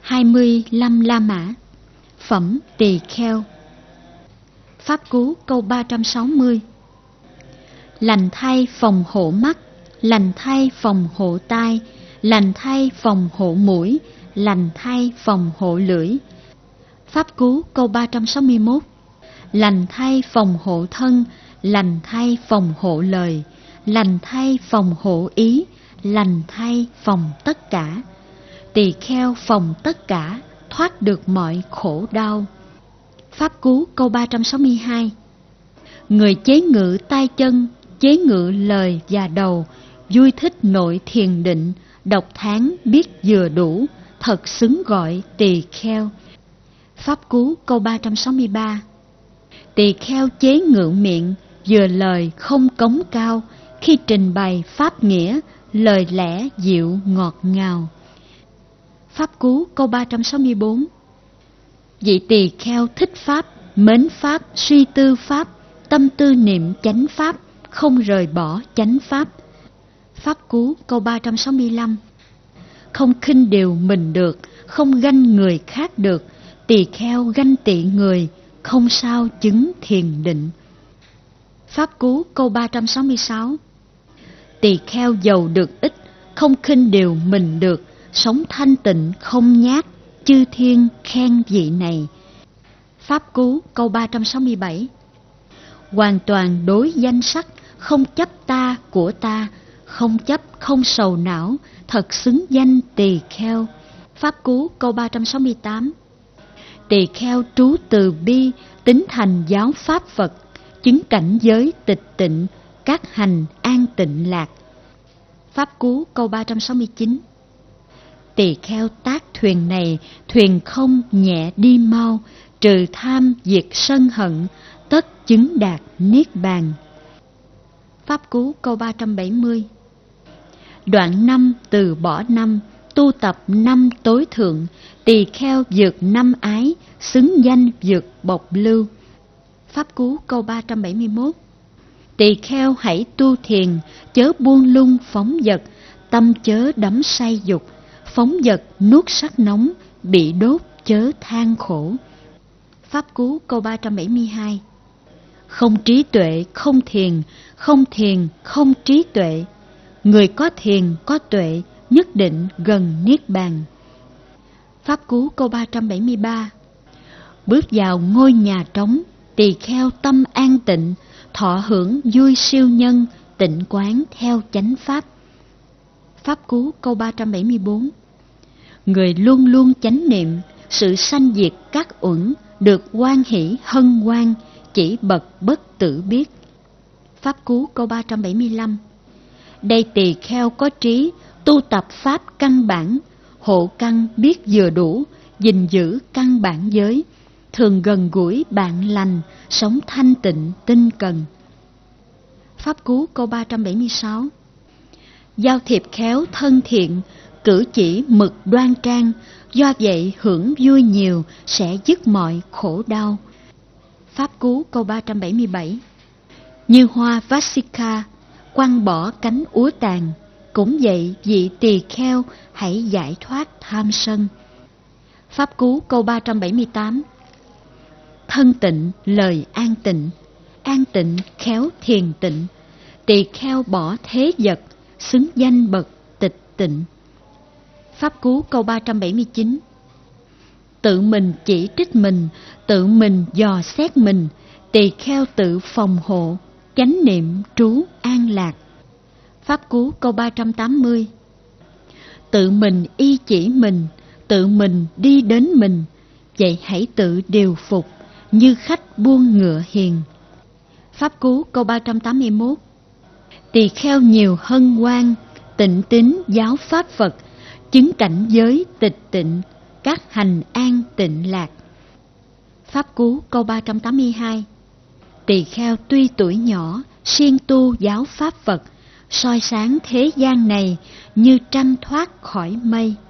25 La Mã. Phẩm Tỳ Kheo. Pháp Cú câu 360. Lành thay phòng hộ mắt, lành thay phòng hộ tai, lành thay phòng hộ mũi, lành thay phòng hộ lưỡi. Pháp Cú câu 361. Lành thay phòng hộ thân, lành thay phòng hộ lời, lành thay phòng hộ ý, lành thay phòng tất cả. Tỳ kheo phòng tất cả, thoát được mọi khổ đau. Pháp Cú câu 362. Người chế ngự tay chân, chế ngự lời và đầu, vui thích nội thiền định, độc tháng biết vừa đủ, thật xứng gọi tỳ kheo. Pháp Cú câu 363. Tỳ kheo chế ngự miệng, vừa lời không cống cao, khi trình bày pháp nghĩa, lời lẽ dịu ngọt ngào. Pháp Cú câu 364. Vị tỳ kheo thích pháp, mến pháp, suy tư pháp, tâm tư niệm chánh pháp, không rời bỏ chánh pháp. Pháp Cú câu 365. Không khinh điều mình được, không ganh người khác được, tỳ kheo ganh tị người, không sao chứng thiền định. Pháp Cú câu 366. Tỳ kheo giàu được ít, không khinh điều mình được, sống thanh tịnh không nhát, chư thiên khen vị này. Pháp Cú câu 367. Hoàn toàn đối danh sắc, không chấp ta của ta, không chấp không sầu não, thật xứng danh tỳ kheo. Pháp Cú câu 368. Tỳ kheo trú từ bi, tín thành giáo pháp Phật, chứng cảnh giới tịch tịnh, các hành an tịnh lạc. Pháp Cú câu 369. Tỳ kheo tác thuyền này, thuyền không nhẹ đi mau, trừ tham diệt sân hận, tất chứng đạt niết bàn. Pháp Cú câu 370. Đoạn 5 từ bỏ năm, tu tập năm tối thượng, tỳ kheo vượt năm ái, xứng danh vượt bộc lưu. Pháp Cú câu 371. Tỳ kheo hãy tu thiền, chớ buông lung phóng vật, tâm chớ đắm say dục, phóng vật nuốt sắc nóng, bị đốt chớ than khổ. Pháp Cú câu 372. Không trí tuệ không thiền, không thiền không trí tuệ, người có thiền có tuệ, nhất định gần niết bàn. Pháp Cú câu 373. Bước vào ngôi nhà trống, tỳ kheo tâm an tịnh, thọ hưởng vui siêu nhân, tịnh quán theo chánh pháp. Pháp Cú câu 374. Người luôn luôn chánh niệm, sự sanh diệt các uẩn, được hoan hỷ hân hoan, chỉ bậc bất tử biết. Pháp Cú câu 375. Đây tỳ kheo có trí, tu tập pháp căn bản, hộ căn biết vừa đủ, gìn giữ căn bản giới, thường gần gũi bạn lành, sống thanh tịnh tinh cần. Pháp Cú câu 376. Giao thiệp khéo thân thiện, cử chỉ mực đoan trang, do vậy hưởng vui nhiều, sẽ dứt mọi khổ đau. Pháp Cú câu 377. Như hoa Vasika, quăng bỏ cánh úa tàn, cũng vậy vị tỳ kheo hãy giải thoát tham sân. Pháp Cú câu 378. Thân tịnh lời an tịnh khéo thiền tịnh, tỳ kheo bỏ thế vật, xứng danh bậc tịch tịnh. Pháp Cú câu 379. Tự mình chỉ trích mình, tự mình dò xét mình, tỳ kheo tự phòng hộ, chánh niệm trú an lạc. Pháp Cú câu 380. Tự mình y chỉ mình, tự mình đi đến mình, vậy hãy tự điều phục, như khách buông ngựa hiền. Pháp Cú câu 381. Tỳ kheo nhiều hân hoan, tịnh tín giáo pháp Phật, chứng cảnh giới tịch tịnh, các hành an tịnh lạc. Pháp Cú câu 382. Tỳ kheo tuy tuổi nhỏ, siêng tu giáo pháp Phật, soi sáng thế gian này như trăng thoát khỏi mây.